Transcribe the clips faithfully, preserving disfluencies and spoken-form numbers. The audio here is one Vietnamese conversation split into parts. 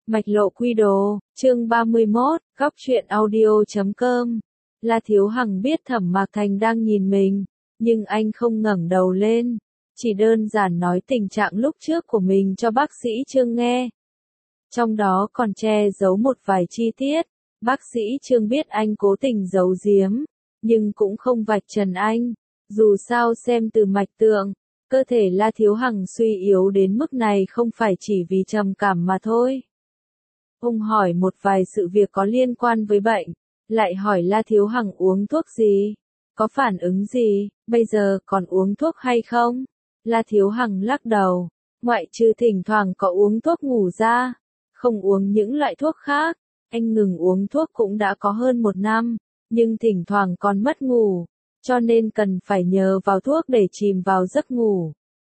Mạch lộ quy đồ, chương ba mươi mốt, góc truyện audio chấm com. La Thiếu Hằng biết Thẩm Mạc Thành đang nhìn mình, nhưng anh không ngẩng đầu lên, chỉ đơn giản nói tình trạng lúc trước của mình cho bác sĩ Trương nghe. Trong đó còn che giấu một vài chi tiết, bác sĩ Trương biết anh cố tình giấu giếm, nhưng cũng không vạch trần anh, dù sao xem từ mạch tượng, cơ thể La Thiếu Hằng suy yếu đến mức này không phải chỉ vì trầm cảm mà thôi. Ông hỏi một vài sự việc có liên quan với bệnh, lại hỏi La Thiếu Hằng uống thuốc gì, có phản ứng gì, bây giờ còn uống thuốc hay không? La Thiếu Hằng lắc đầu, ngoại trừ thỉnh thoảng có uống thuốc ngủ ra, không uống những loại thuốc khác. Anh ngừng uống thuốc cũng đã có hơn một năm, nhưng thỉnh thoảng còn mất ngủ, cho nên cần phải nhờ vào thuốc để chìm vào giấc ngủ.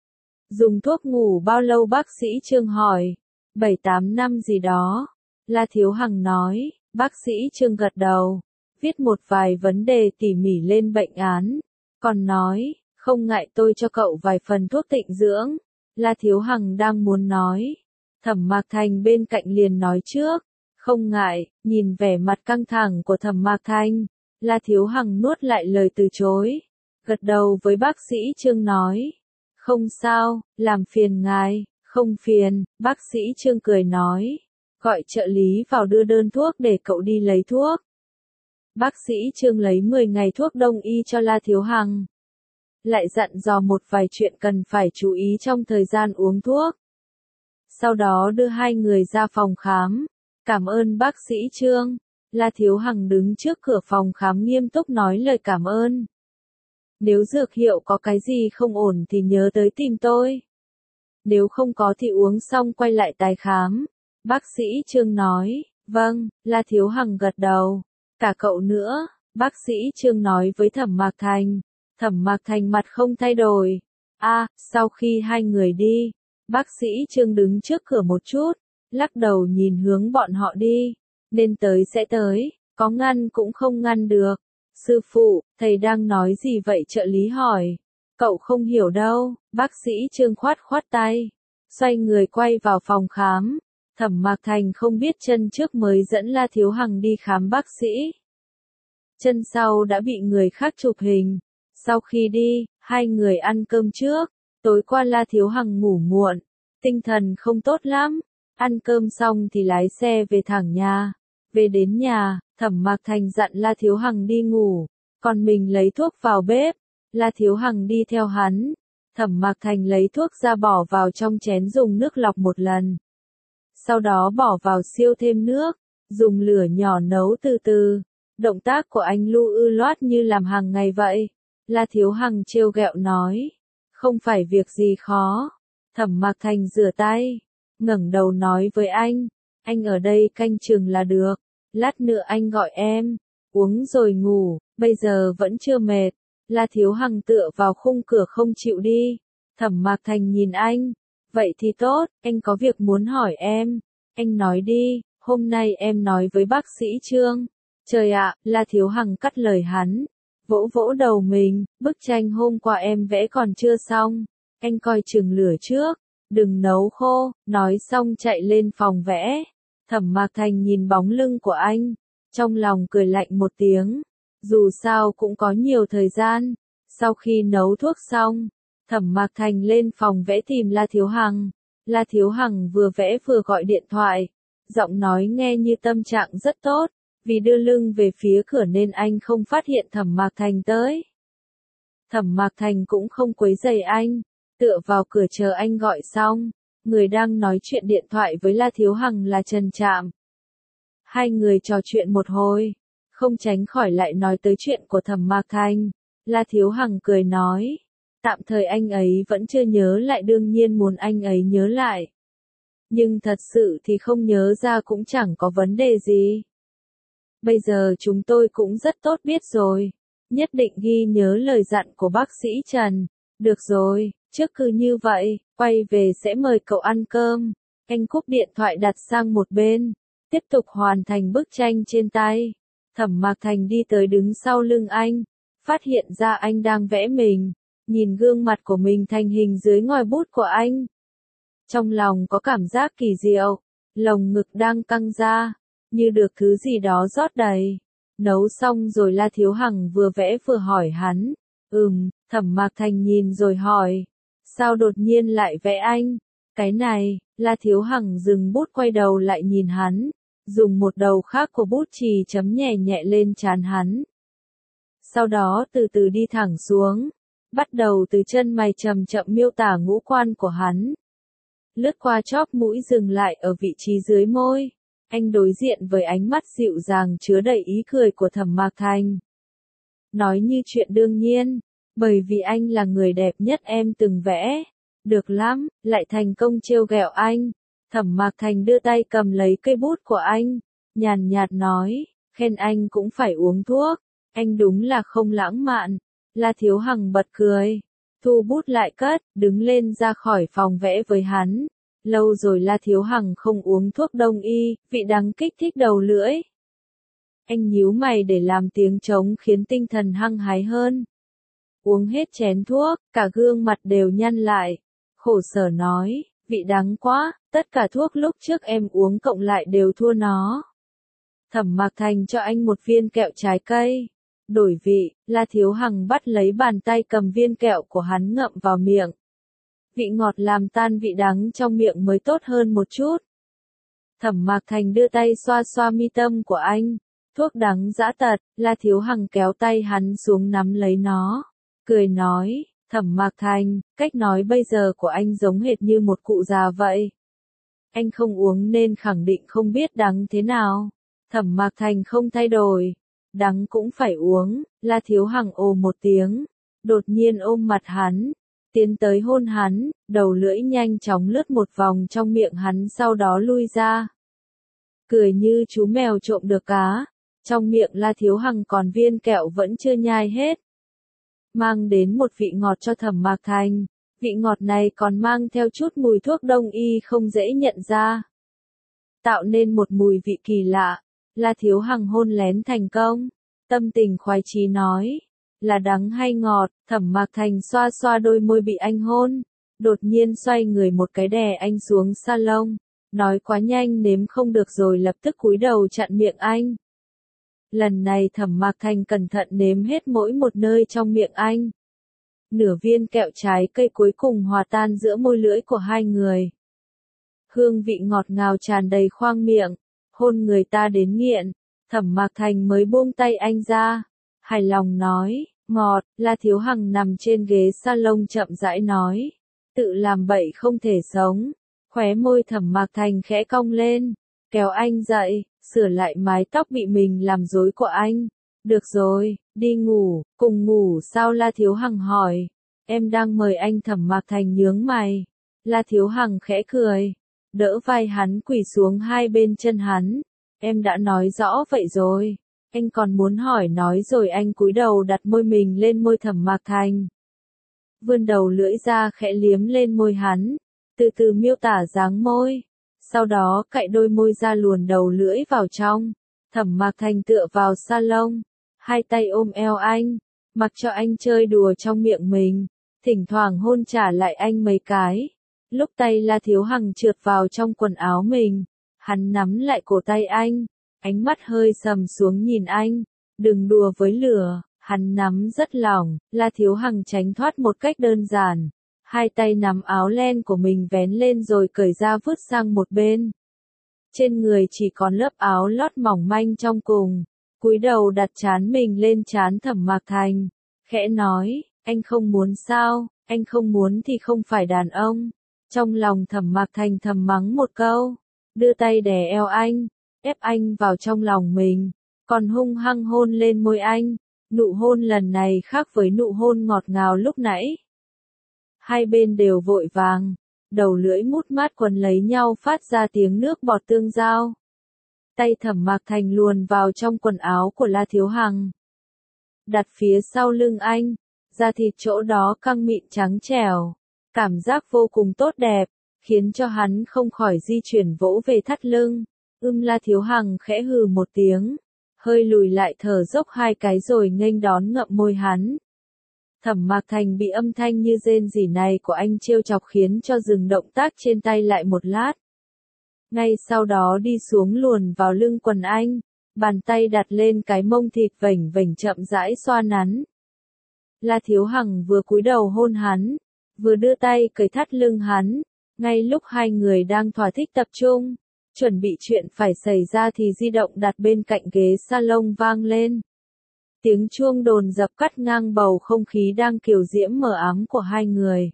Dùng thuốc ngủ bao lâu bác sĩ Trương hỏi? bảy tám năm gì đó. La Thiếu Hằng nói, bác sĩ Trương gật đầu, viết một vài vấn đề tỉ mỉ lên bệnh án, còn nói, không ngại tôi cho cậu vài phần thuốc tịnh dưỡng. La Thiếu Hằng đang muốn nói, Thẩm Mạc Thành bên cạnh liền nói trước, không ngại. Nhìn vẻ mặt căng thẳng của Thẩm Mạc Thành, La Thiếu Hằng nuốt lại lời từ chối, gật đầu với bác sĩ Trương nói, không sao, làm phiền ngài. Không phiền, bác sĩ Trương cười nói, gọi trợ lý vào đưa đơn thuốc để cậu đi lấy thuốc. Bác sĩ Trương lấy mười ngày thuốc đông y cho La Thiếu Hằng, lại dặn dò một vài chuyện cần phải chú ý trong thời gian uống thuốc. Sau đó đưa hai người ra phòng khám, cảm ơn bác sĩ Trương. La Thiếu Hằng đứng trước cửa phòng khám nghiêm túc nói lời cảm ơn. Nếu dược hiệu có cái gì không ổn thì nhớ tới tìm tôi. Nếu không có thì uống xong quay lại tái khám. Bác sĩ Trương nói, vâng. La Thiếu Hằng gật đầu. Cả cậu nữa, bác sĩ Trương nói với Thẩm Mạc Thành. Thẩm Mạc Thành mặt không thay đổi. A, sau khi hai người đi, bác sĩ Trương đứng trước cửa một chút, lắc đầu nhìn hướng bọn họ đi. Nên tới sẽ tới, có ngăn cũng không ngăn được. Sư phụ, thầy đang nói gì vậy? Trợ lý hỏi. Cậu không hiểu đâu. Bác sĩ Trương khoát khoát tay, xoay người quay vào phòng khám. Thẩm Mạc Thành không biết chân trước mới dẫn La Thiếu Hằng đi khám bác sĩ, chân sau đã bị người khác chụp hình. Sau khi đi, hai người ăn cơm trước. Tối qua La Thiếu Hằng ngủ muộn, tinh thần không tốt lắm. Ăn cơm xong thì lái xe về thẳng nhà. Về đến nhà, Thẩm Mạc Thành dặn La Thiếu Hằng đi ngủ, còn mình lấy thuốc vào bếp. La Thiếu Hằng đi theo hắn. Thẩm Mạc Thành lấy thuốc ra bỏ vào trong chén dùng nước lọc một lần. Sau đó bỏ vào siêu thêm nước, dùng lửa nhỏ nấu từ từ. Động tác của anh lu ư loát như làm hàng ngày vậy. La Thiếu Hằng trêu ghẹo nói, không phải việc gì khó. Thẩm Mạc Thành rửa tay, ngẩng đầu nói với anh, anh ở đây canh chừng là được. Lát nữa anh gọi em, uống rồi ngủ, bây giờ vẫn chưa mệt. La Thiếu Hằng tựa vào khung cửa không chịu đi. Thẩm Mạc Thành nhìn anh, vậy thì tốt, anh có việc muốn hỏi em. Anh nói đi, hôm nay em nói với bác sĩ Trương. Trời ạ, La Thiếu Hằng cắt lời hắn, vỗ vỗ đầu mình, bức tranh hôm qua em vẽ còn chưa xong, anh coi chừng lửa trước, đừng nấu khô. Nói xong chạy lên phòng vẽ. Thẩm Mạc Thành nhìn bóng lưng của anh, trong lòng cười lạnh một tiếng. Dù sao cũng có nhiều thời gian. Sau khi nấu thuốc xong, Thẩm Mạc Thành lên phòng vẽ tìm La Thiếu Hằng. La Thiếu Hằng vừa vẽ vừa gọi điện thoại, giọng nói nghe như tâm trạng rất tốt. Vì đưa lưng về phía cửa nên anh không phát hiện Thẩm Mạc Thành tới. Thẩm Mạc Thành cũng không quấy rầy anh, tựa vào cửa chờ anh gọi xong. Người đang nói chuyện điện thoại với La Thiếu Hằng là Trần Trạm. Hai người trò chuyện một hồi, không tránh khỏi lại nói tới chuyện của Thẩm Mạc Thành. La Thiếu Hằng cười nói, tạm thời anh ấy vẫn chưa nhớ lại, đương nhiên muốn anh ấy nhớ lại. Nhưng thật sự thì không nhớ ra cũng chẳng có vấn đề gì. Bây giờ chúng tôi cũng rất tốt biết rồi, nhất định ghi nhớ lời dặn của bác sĩ Trần. Được rồi, trước cứ như vậy, quay về sẽ mời cậu ăn cơm. Anh cúp điện thoại đặt sang một bên, tiếp tục hoàn thành bức tranh trên tay. Thẩm Mạc Thành đi tới đứng sau lưng anh, phát hiện ra anh đang vẽ mình, nhìn gương mặt của mình thành hình dưới ngòi bút của anh. Trong lòng có cảm giác kỳ diệu, lồng ngực đang căng ra, như được thứ gì đó rót đầy. Nấu xong rồi La Thiếu Hằng vừa vẽ vừa hỏi hắn. Ừm, Thẩm Mạc Thành nhìn rồi hỏi. Sao đột nhiên lại vẽ anh? Cái này, La Thiếu Hằng dừng bút quay đầu lại nhìn hắn, dùng một đầu khác của bút chì chấm nhẹ nhẹ lên trán hắn. Sau đó từ từ đi thẳng xuống, bắt đầu từ chân mày chậm chậm miêu tả ngũ quan của hắn. Lướt qua chóp mũi dừng lại ở vị trí dưới môi. Anh đối diện với ánh mắt dịu dàng chứa đầy ý cười của Thẩm Mạc Thành. Nói như chuyện đương nhiên, bởi vì anh là người đẹp nhất em từng vẽ. Được lắm, lại thành công trêu ghẹo anh. Thẩm Mạc Thành đưa tay cầm lấy cây bút của anh, nhàn nhạt nói, khen anh cũng phải uống thuốc. Anh đúng là không lãng mạn. La Thiếu Hằng bật cười, thu bút lại cất, đứng lên ra khỏi phòng vẽ với hắn. Lâu rồi La Thiếu Hằng không uống thuốc đông y, vị đắng kích thích đầu lưỡi. Anh nhíu mày để làm tiếng trống khiến tinh thần hăng hái hơn. Uống hết chén thuốc, cả gương mặt đều nhăn lại. Khổ sở nói, vị đắng quá, tất cả thuốc lúc trước em uống cộng lại đều thua nó. Thẩm Mạc Thành cho anh một viên kẹo trái cây. Đổi vị, La Thiếu Hằng bắt lấy bàn tay cầm viên kẹo của hắn ngậm vào miệng. Vị ngọt làm tan vị đắng trong miệng mới tốt hơn một chút. Thẩm Mạc Thành đưa tay xoa xoa mi tâm của anh. Thuốc đắng dã tật, La Thiếu Hằng kéo tay hắn xuống nắm lấy nó. Cười nói, Thẩm Mạc Thành, cách nói bây giờ của anh giống hệt như một cụ già vậy. Anh không uống nên khẳng định không biết đắng thế nào. Thẩm Mạc Thành không thay đổi. Đắng cũng phải uống, La Thiếu Hằng ồ một tiếng. Đột nhiên ôm mặt hắn. Tiến tới hôn hắn, đầu lưỡi nhanh chóng lướt một vòng trong miệng hắn sau đó lui ra. Cười như chú mèo trộm được cá. Trong miệng La Thiếu Hằng còn viên kẹo vẫn chưa nhai hết. Mang đến một vị ngọt cho Thẩm Mạc Thành. Vị ngọt này còn mang theo chút mùi thuốc đông y không dễ nhận ra. Tạo nên một mùi vị kỳ lạ. La Thiếu Hằng hôn lén thành công. Tâm tình khoái chí nói. Là đắng hay ngọt? Thẩm Mạc Thành xoa xoa đôi môi bị anh hôn. Đột nhiên xoay người một cái đè anh xuống salon. Nói quá nhanh nếm không được rồi lập tức cúi đầu chặn miệng anh. Lần này Thẩm Mạc Thành cẩn thận nếm hết mỗi một nơi trong miệng anh. Nửa viên kẹo trái cây cuối cùng hòa tan giữa môi lưỡi của hai người. Hương vị ngọt ngào tràn đầy khoang miệng, hôn người ta đến nghiện. Thẩm Mạc Thành mới buông tay anh ra. Hài lòng nói, ngọt. La Thiếu Hằng nằm trên ghế salon chậm rãi nói. Tự làm bậy không thể sống. Khóe môi Thẩm Mạc Thành khẽ cong lên. Kéo anh dậy, sửa lại mái tóc bị mình làm rối của anh. Được rồi, đi ngủ, cùng ngủ sao? La Thiếu Hằng hỏi. Em đang mời anh. Thẩm Mạc Thành nhướng mày. La Thiếu Hằng khẽ cười. Đỡ vai hắn quỳ xuống hai bên chân hắn. Em đã nói rõ vậy rồi. Anh còn muốn hỏi nói rồi anh cúi đầu đặt môi mình lên môi Thẩm Mạc Thành. Vươn đầu lưỡi ra khẽ liếm lên môi hắn. Từ từ miêu tả dáng môi. Sau đó cạy đôi môi ra luồn đầu lưỡi vào trong. Thẩm Mạc Thành tựa vào salon. Hai tay ôm eo anh. Mặc cho anh chơi đùa trong miệng mình. Thỉnh thoảng hôn trả lại anh mấy cái. Lúc tay La Thiếu Hằng trượt vào trong quần áo mình. Hắn nắm lại cổ tay anh. Ánh mắt hơi sầm xuống nhìn anh. Đừng đùa với lửa. Hắn nắm rất lỏng. La Thiếu Hằng tránh thoát một cách đơn giản. Hai tay nắm áo len của mình vén lên rồi cởi ra vứt sang một bên. Trên người chỉ còn lớp áo lót mỏng manh trong cùng. Cúi đầu đặt trán mình lên trán Thẩm Mạc Thành. Khẽ nói, anh không muốn sao? Anh không muốn thì không phải đàn ông. Trong lòng Thẩm Mạc Thành thầm mắng một câu. Đưa tay đè eo anh. Ép anh vào trong lòng mình. Còn hung hăng hôn lên môi anh. Nụ hôn lần này khác với nụ hôn ngọt ngào lúc nãy. Hai bên đều vội vàng. Đầu lưỡi mút mát quấn lấy nhau phát ra tiếng nước bọt tương giao. Tay Thẩm Mạc Thành luồn vào trong quần áo của La Thiếu Hằng. Đặt phía sau lưng anh. Da thịt chỗ đó căng mịn trắng trẻo. Cảm giác vô cùng tốt đẹp. Khiến cho hắn không khỏi di chuyển vỗ về thắt lưng. Ưm La Thiếu Hằng khẽ hừ một tiếng. Hơi lùi lại thở dốc hai cái rồi nghênh đón ngậm môi hắn. Thẩm Mạc Thành bị âm thanh như rên rỉ này của anh trêu chọc khiến cho dừng động tác trên tay lại một lát. ngay sau đó đi xuống luồn vào lưng quần anh, bàn tay đặt lên cái mông thịt vểnh vểnh chậm rãi xoa nắn. La Thiếu Hằng vừa cúi đầu hôn hắn, vừa đưa tay cởi thắt lưng hắn, ngay lúc hai người đang thỏa thích tập trung, chuẩn bị chuyện phải xảy ra thì di động đặt bên cạnh ghế salon vang lên. Tiếng chuông đồn dập cắt ngang bầu không khí đang kiều diễm mờ ám của hai người.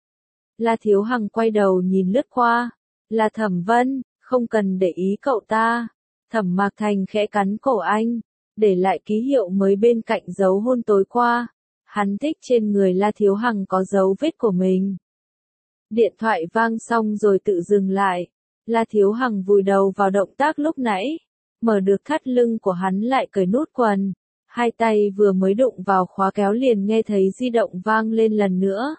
La Thiếu Hằng quay đầu nhìn lướt qua, là Thẩm Vân, không cần để ý cậu ta. Thẩm Mạc Thành khẽ cắn cổ anh, để lại ký hiệu mới bên cạnh dấu hôn tối qua. Hắn thích trên người La Thiếu Hằng có dấu vết của mình. Điện thoại vang xong rồi tự dừng lại. La Thiếu Hằng vùi đầu vào động tác lúc nãy, mở được thắt lưng của hắn lại cởi nút quần. Hai tay vừa mới đụng vào khóa kéo liền nghe thấy di động vang lên lần nữa.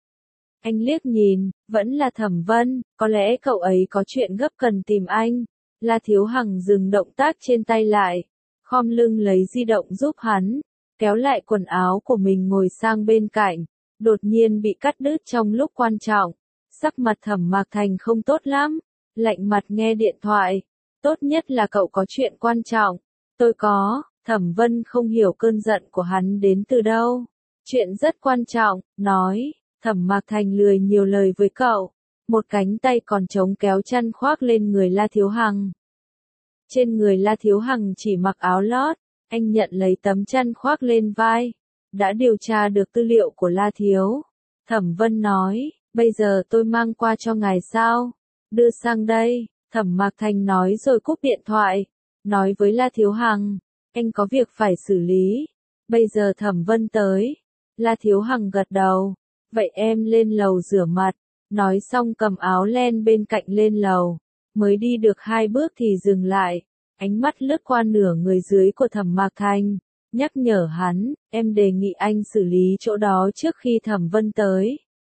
Anh liếc nhìn, vẫn là Thẩm Vân, có lẽ cậu ấy có chuyện gấp cần tìm anh. La Thiếu Hằng dừng động tác trên tay lại, khom lưng lấy di động giúp hắn, kéo lại quần áo của mình ngồi sang bên cạnh, đột nhiên bị cắt đứt trong lúc quan trọng. Sắc mặt Thẩm Mạc Thành không tốt lắm, lạnh mặt nghe điện thoại, tốt nhất là cậu có chuyện quan trọng. Tôi có, Thẩm Vân không hiểu cơn giận của hắn đến từ đâu. Chuyện rất quan trọng, nói, Thẩm Mạc Thành lười nhiều lời với cậu, một cánh tay còn chống kéo chăn khoác lên người La Thiếu Hằng. Trên người La Thiếu Hằng chỉ mặc áo lót, anh nhận lấy tấm chăn khoác lên vai. Đã điều tra được tư liệu của La Thiếu. Thẩm Vân nói, bây giờ tôi mang qua cho ngài sao? Đưa sang đây, Thẩm Mạc Thành nói rồi cúp điện thoại. Nói với La Thiếu Hằng, anh có việc phải xử lý. Bây giờ Thẩm Vân tới. La Thiếu Hằng gật đầu. Vậy em lên lầu rửa mặt. Nói xong cầm áo len bên cạnh lên lầu. Mới đi được hai bước thì dừng lại. Ánh mắt lướt qua nửa người dưới của Thẩm Mạc Thành. Nhắc nhở hắn, em đề nghị anh xử lý chỗ đó trước khi Thẩm Vân tới.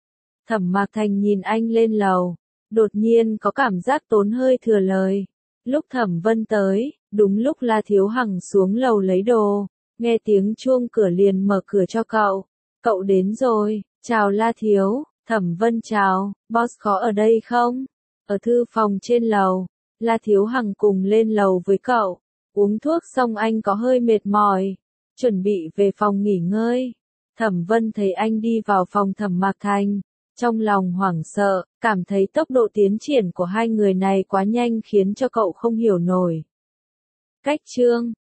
Thẩm Mạc Thành nhìn anh lên lầu. Đột nhiên có cảm giác tốn hơi thừa lời. Lúc Thẩm Vân tới, đúng lúc La Thiếu Hằng xuống lầu lấy đồ. Nghe tiếng chuông cửa liền mở cửa cho cậu. Cậu đến rồi, chào La Thiếu. Thẩm Vân chào, boss có ở đây không? Ở thư phòng trên lầu. La Thiếu Hằng cùng lên lầu với cậu. Uống thuốc xong anh có hơi mệt mỏi. Chuẩn bị về phòng nghỉ ngơi. Thẩm Vân thấy anh đi vào phòng Thẩm Mạc Thành. Trong lòng hoảng sợ, cảm thấy tốc độ tiến triển của hai người này quá nhanh khiến cho cậu không hiểu nổi. Cách chương